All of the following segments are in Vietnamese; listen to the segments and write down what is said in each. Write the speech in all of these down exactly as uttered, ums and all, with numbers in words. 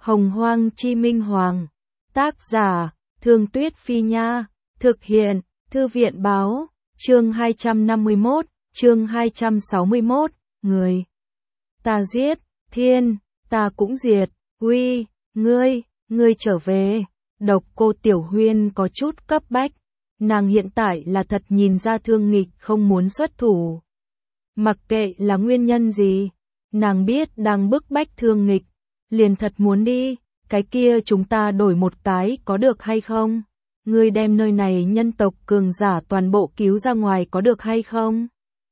Hồng Hoang Chi Minh Hoàng. Tác giả, Thương Tuyết Phi Nha. Thực hiện, Thư viện Báo. Chương hai trăm năm mươi mốt, chương hai trăm sáu mươi mốt, người. Ta giết, thiên, ta cũng diệt, uy, ngươi, ngươi trở về. Độc Cô Tiểu Huyên có chút cấp bách. Nàng hiện tại là thật nhìn ra Thương Nghịch không muốn xuất thủ. Mặc kệ là nguyên nhân gì, nàng biết đang bức bách Thương Nghịch, liền thật muốn đi, cái kia chúng ta đổi một cái có được hay không? Ngươi đem nơi này nhân tộc cường giả toàn bộ cứu ra ngoài có được hay không?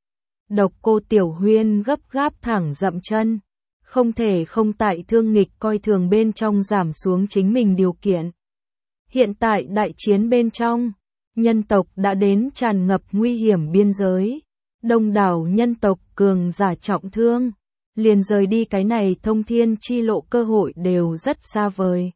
Độc Cô Tiểu Huyên gấp gáp thẳng dậm chân, không thể không tại Thương Nghịch coi thường bên trong giảm xuống chính mình điều kiện. Hiện tại đại chiến bên trong, nhân tộc đã đến tràn ngập nguy hiểm biên giới, đông đảo nhân tộc cường giả trọng thương, liền rời đi cái này thông thiên chi lộ cơ hội đều rất xa vời.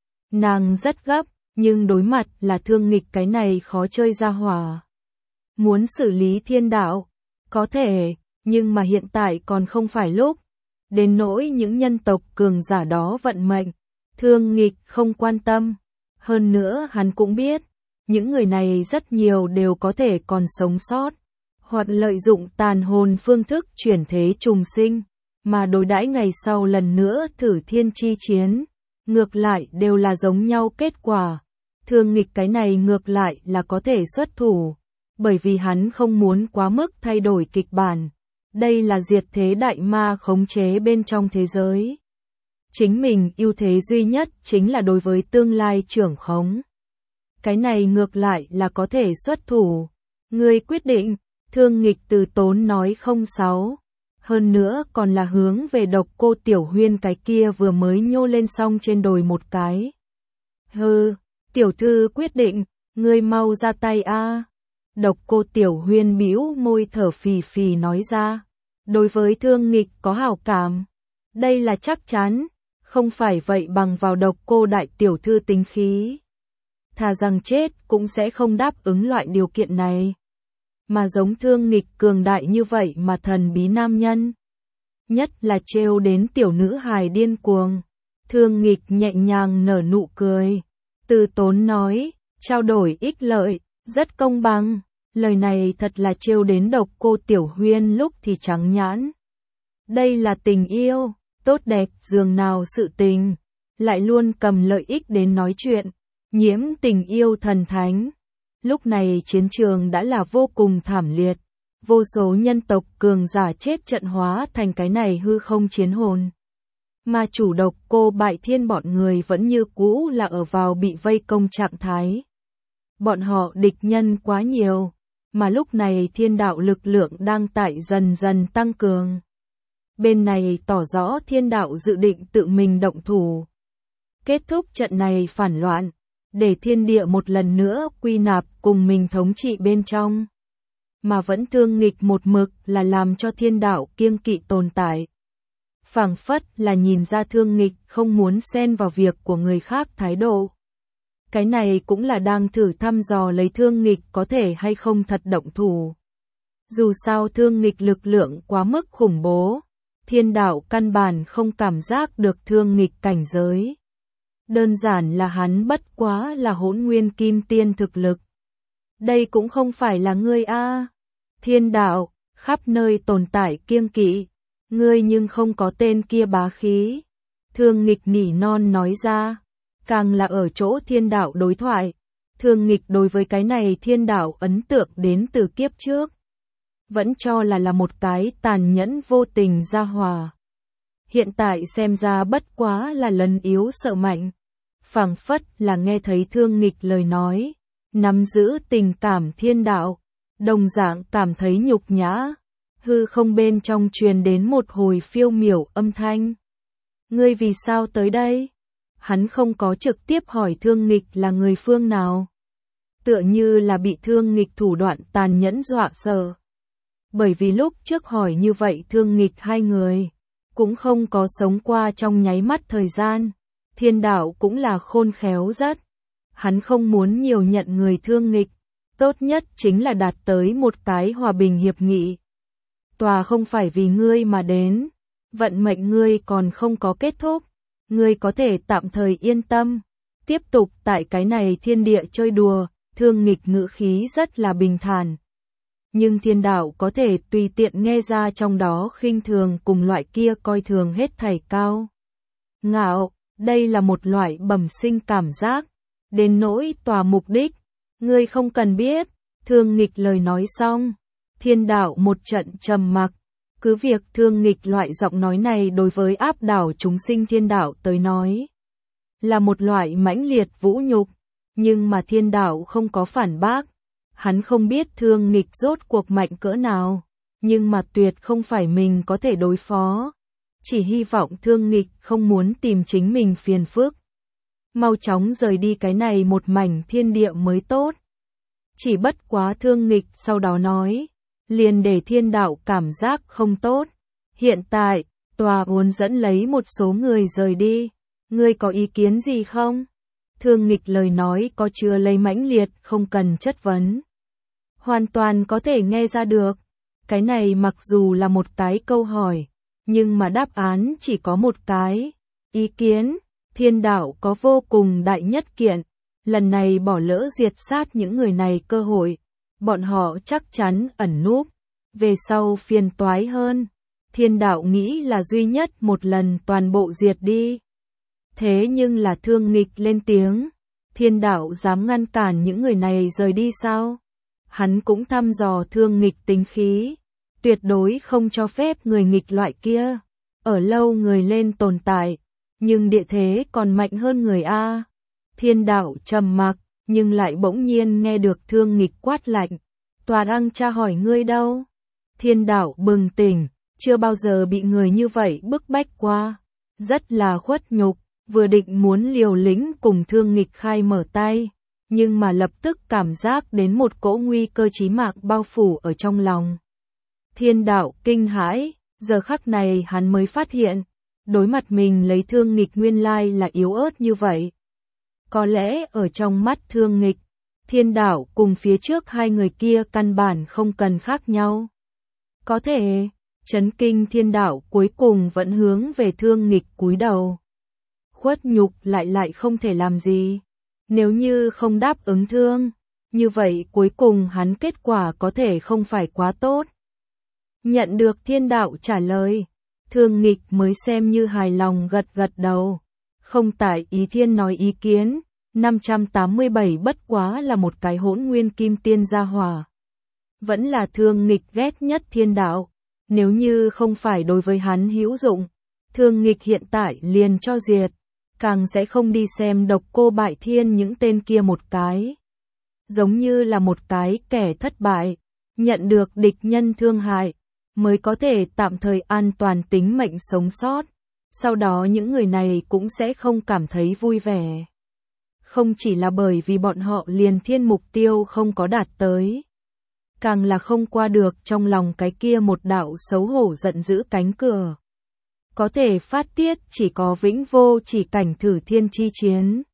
Nàng rất gấp, nhưng đối mặt là Thương Nghịch cái này khó chơi ra hỏa. Muốn xử lý thiên đạo, có thể, nhưng mà hiện tại còn không phải lúc. Đến nỗi những nhân tộc cường giả đó vận mệnh, Thương Nghịch không quan tâm. Hơn nữa hắn cũng biết, những người này rất nhiều đều có thể còn sống sót, hoặc lợi dụng tàn hồn phương thức chuyển thế trùng sinh, mà đối đãi ngày sau lần nữa thử thiên chi chiến. Ngược lại đều là giống nhau kết quả. Thương Nghịch cái này ngược lại là có thể xuất thủ, bởi vì hắn không muốn quá mức thay đổi kịch bản. Đây là diệt thế đại ma khống chế bên trong thế giới. Chính mình ưu thế duy nhất chính là đối với tương lai trưởng khống. Cái này ngược lại là có thể xuất thủ. Ngươi quyết định, Thương Nghịch từ tốn nói không sáu. Hơn nữa còn là hướng về Độc Cô Tiểu Huyên cái kia vừa mới nhô lên xong trên đồi một cái. Hừ, tiểu thư quyết định, ngươi mau ra tay a. Độc Cô Tiểu Huyên bĩu môi thở phì phì nói ra. Đối với Thương Nghịch có hảo cảm. Đây là chắc chắn, không phải vậy bằng vào Độc Cô đại tiểu thư tính khí. Thà rằng chết cũng sẽ không đáp ứng loại điều kiện này. Mà giống Thương Nghịch cường đại như vậy mà thần bí nam nhân. Nhất là trêu đến tiểu nữ hài điên cuồng. Thương Nghịch nhẹ nhàng nở nụ cười. Từ tốn nói, trao đổi ích lợi, rất công bằng. Lời này thật là trêu đến Độc Cô Tiểu Huyên lúc thì trắng nhãn. Đây là tình yêu, tốt đẹp dường nào sự tình. Lại luôn cầm lợi ích đến nói chuyện. Nhiễm tình yêu thần thánh. Lúc này chiến trường đã là vô cùng thảm liệt. Vô số nhân tộc cường giả chết trận hóa thành cái này hư không chiến hồn. Mà chủ Độc Cô Bại Thiên bọn người vẫn như cũ là ở vào bị vây công trạng thái. Bọn họ địch nhân quá nhiều, mà lúc này thiên đạo lực lượng đang tại dần dần tăng cường. Bên này tỏ rõ thiên đạo dự định tự mình động thủ. Kết thúc trận này phản loạn, để thiên địa một lần nữa quy nạp cùng mình thống trị bên trong. Mà vẫn Thương Nghịch một mực là làm cho thiên đạo kiêng kỵ tồn tại. Phảng phất là nhìn ra Thương Nghịch không muốn xen vào việc của người khác thái độ. Cái này cũng là đang thử thăm dò lấy Thương Nghịch có thể hay không thật động thủ. Dù sao Thương Nghịch lực lượng quá mức khủng bố, thiên đạo căn bản không cảm giác được Thương Nghịch cảnh giới. Đơn giản là hắn bất quá là hỗn nguyên kim tiên thực lực. Đây cũng không phải là ngươi a. Thiên đạo, khắp nơi tồn tại kiêng kỵ. Ngươi nhưng không có tên kia bá khí. Thương Nghịch nỉ non nói ra. Càng là ở chỗ thiên đạo đối thoại. Thương Nghịch đối với cái này thiên đạo ấn tượng đến từ kiếp trước. Vẫn cho là là một cái tàn nhẫn vô tình gia hòa. Hiện tại xem ra bất quá là lần yếu sợ mạnh. Phảng phất là nghe thấy Thương Nghịch lời nói, nắm giữ tình cảm thiên đạo, đồng dạng cảm thấy nhục nhã. Hư không bên trong truyền đến một hồi phiêu miểu âm thanh. Ngươi vì sao tới đây? Hắn không có trực tiếp hỏi Thương Nghịch là người phương nào. Tựa như là bị Thương Nghịch thủ đoạn tàn nhẫn dọa sợ. Bởi vì lúc trước hỏi như vậy Thương Nghịch hai người cũng không có sống qua trong nháy mắt thời gian. Thiên đạo cũng là khôn khéo rất. Hắn không muốn nhiều nhận người Thương Nghịch. Tốt nhất chính là đạt tới một cái hòa bình hiệp nghị. Tòa không phải vì ngươi mà đến. Vận mệnh ngươi còn không có kết thúc. ngươi có thể tạm thời yên tâm, tiếp tục tại cái này thiên địa chơi đùa, Thương Nghịch ngữ khí rất là bình thản. Nhưng thiên đạo có thể tùy tiện nghe ra trong đó khinh thường cùng loại kia coi thường hết thảy cao ngạo, đây là một loại bẩm sinh cảm giác, đến nỗi tòa mục đích, ngươi không cần biết. Thương Nghịch lời nói xong, thiên đạo một trận trầm mặc, cứ việc Thương Nghịch loại giọng nói này đối với áp đảo chúng sinh thiên đạo tới nói là một loại mãnh liệt vũ nhục, nhưng mà thiên đạo không có phản bác. Hắn không biết Thương Nghịch rốt cuộc mạnh cỡ nào, nhưng mà tuyệt không phải mình có thể đối phó. Chỉ hy vọng Thương Nghịch không muốn tìm chính mình phiền phức. Mau chóng rời đi cái này một mảnh thiên địa mới tốt. Chỉ bất quá Thương Nghịch sau đó nói, liền để thiên đạo cảm giác không tốt. Hiện tại, tòa muốn dẫn lấy một số người rời đi. Ngươi có ý kiến gì không? Thương Nghịch lời nói có chứa lấy mãnh liệt, không cần chất vấn. Hoàn toàn có thể nghe ra được. Cái này mặc dù là một cái câu hỏi, nhưng mà đáp án chỉ có một cái. Ý kiến, thiên đạo có vô cùng đại nhất kiện. Lần này bỏ lỡ diệt sát những người này cơ hội. Bọn họ chắc chắn ẩn núp. Về sau phiền toái hơn. Thiên đạo nghĩ là duy nhất một lần toàn bộ diệt đi. Thế nhưng là Thương Nghịch lên tiếng. Thiên đạo dám ngăn cản những người này rời đi sao? Hắn cũng thăm dò Thương Nghịch tính khí. Tuyệt đối không cho phép người nghịch loại kia ở lâu người lên tồn tại. Nhưng địa thế còn mạnh hơn người A. Thiên đạo trầm mặc, nhưng lại bỗng nhiên nghe được Thương Nghịch quát lạnh. Tòa đăng tra hỏi ngươi đâu? Thiên đạo bừng tỉnh, chưa bao giờ bị người như vậy bức bách qua. Rất là khuất nhục, vừa định muốn liều lĩnh cùng Thương Nghịch khai mở tay. Nhưng mà lập tức cảm giác đến một cỗ nguy cơ chí mạng bao phủ ở trong lòng. Thiên đạo kinh hãi, giờ khắc này hắn mới phát hiện, đối mặt mình lấy Thương Nghịch nguyên lai là yếu ớt như vậy. Có lẽ ở trong mắt Thương Nghịch, thiên đạo cùng phía trước hai người kia căn bản không cần khác nhau. Có thể, chấn kinh thiên đạo cuối cùng vẫn hướng về Thương Nghịch cúi đầu. Khuất nhục lại lại không thể làm gì. Nếu như không đáp ứng thương, như vậy cuối cùng hắn kết quả có thể không phải quá tốt. Nhận được thiên đạo trả lời, Thương Nghịch mới xem như hài lòng gật gật đầu. Không tại ý thiên nói ý kiến, năm trăm tám mươi bảy bất quá là một cái hỗn nguyên kim tiên gia hỏa. Vẫn là Thương Nghịch ghét nhất thiên đạo, nếu như không phải đối với hắn hữu dụng, Thương Nghịch hiện tại liền cho diệt. Càng sẽ không đi xem Độc Cô Bại Thiên những tên kia một cái. Giống như là một cái kẻ thất bại, nhận được địch nhân thương hại, mới có thể tạm thời an toàn tính mệnh sống sót. Sau đó những người này cũng sẽ không cảm thấy vui vẻ. Không chỉ là bởi vì bọn họ liền thiên mục tiêu không có đạt tới. Càng là không qua được trong lòng cái kia một đạo xấu hổ giận dữ cánh cửa. Có thể phát tiết chỉ có vĩnh vô chỉ cảnh thử thiên chi chiến.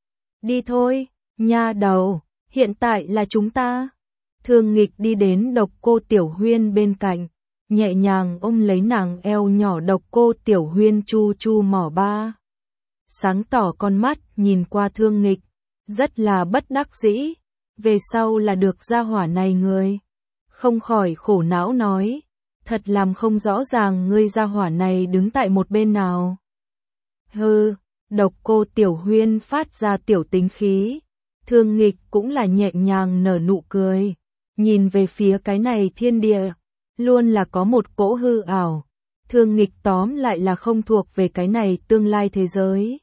Đi thôi, nha đầu, hiện tại là chúng ta. Thương Nghịch đi đến Độc Cô Tiểu Huyên bên cạnh, nhẹ nhàng ôm lấy nàng eo nhỏ. Độc Cô Tiểu Huyên chu chu mỏ ba. Sáng tỏ con mắt nhìn qua Thương Nghịch, rất là bất đắc dĩ. Về sau là được gia hỏa này người. Không khỏi khổ não nói. Thật làm không rõ ràng ngươi gia hỏa này đứng tại một bên nào. Hừ, Độc Cô Tiểu Huyên phát ra tiểu tính khí. Thương Nghịch cũng là nhẹ nhàng nở nụ cười. Nhìn về phía cái này thiên địa, luôn là có một cỗ hư ảo. Thương Nghịch tóm lại là không thuộc về cái này tương lai thế giới.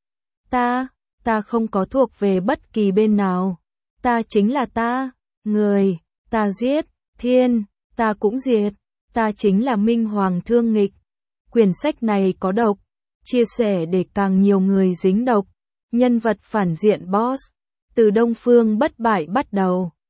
Ta, ta không có thuộc về bất kỳ bên nào. Ta chính là ta, người, ta giết, thiên, ta cũng diệt. Ta chính là Minh Hoàng Thương Nghịch. Quyển sách này có độc, chia sẻ để càng nhiều người dính độc. Nhân vật phản diện boss, từ Đông Phương Bất Bại bắt đầu.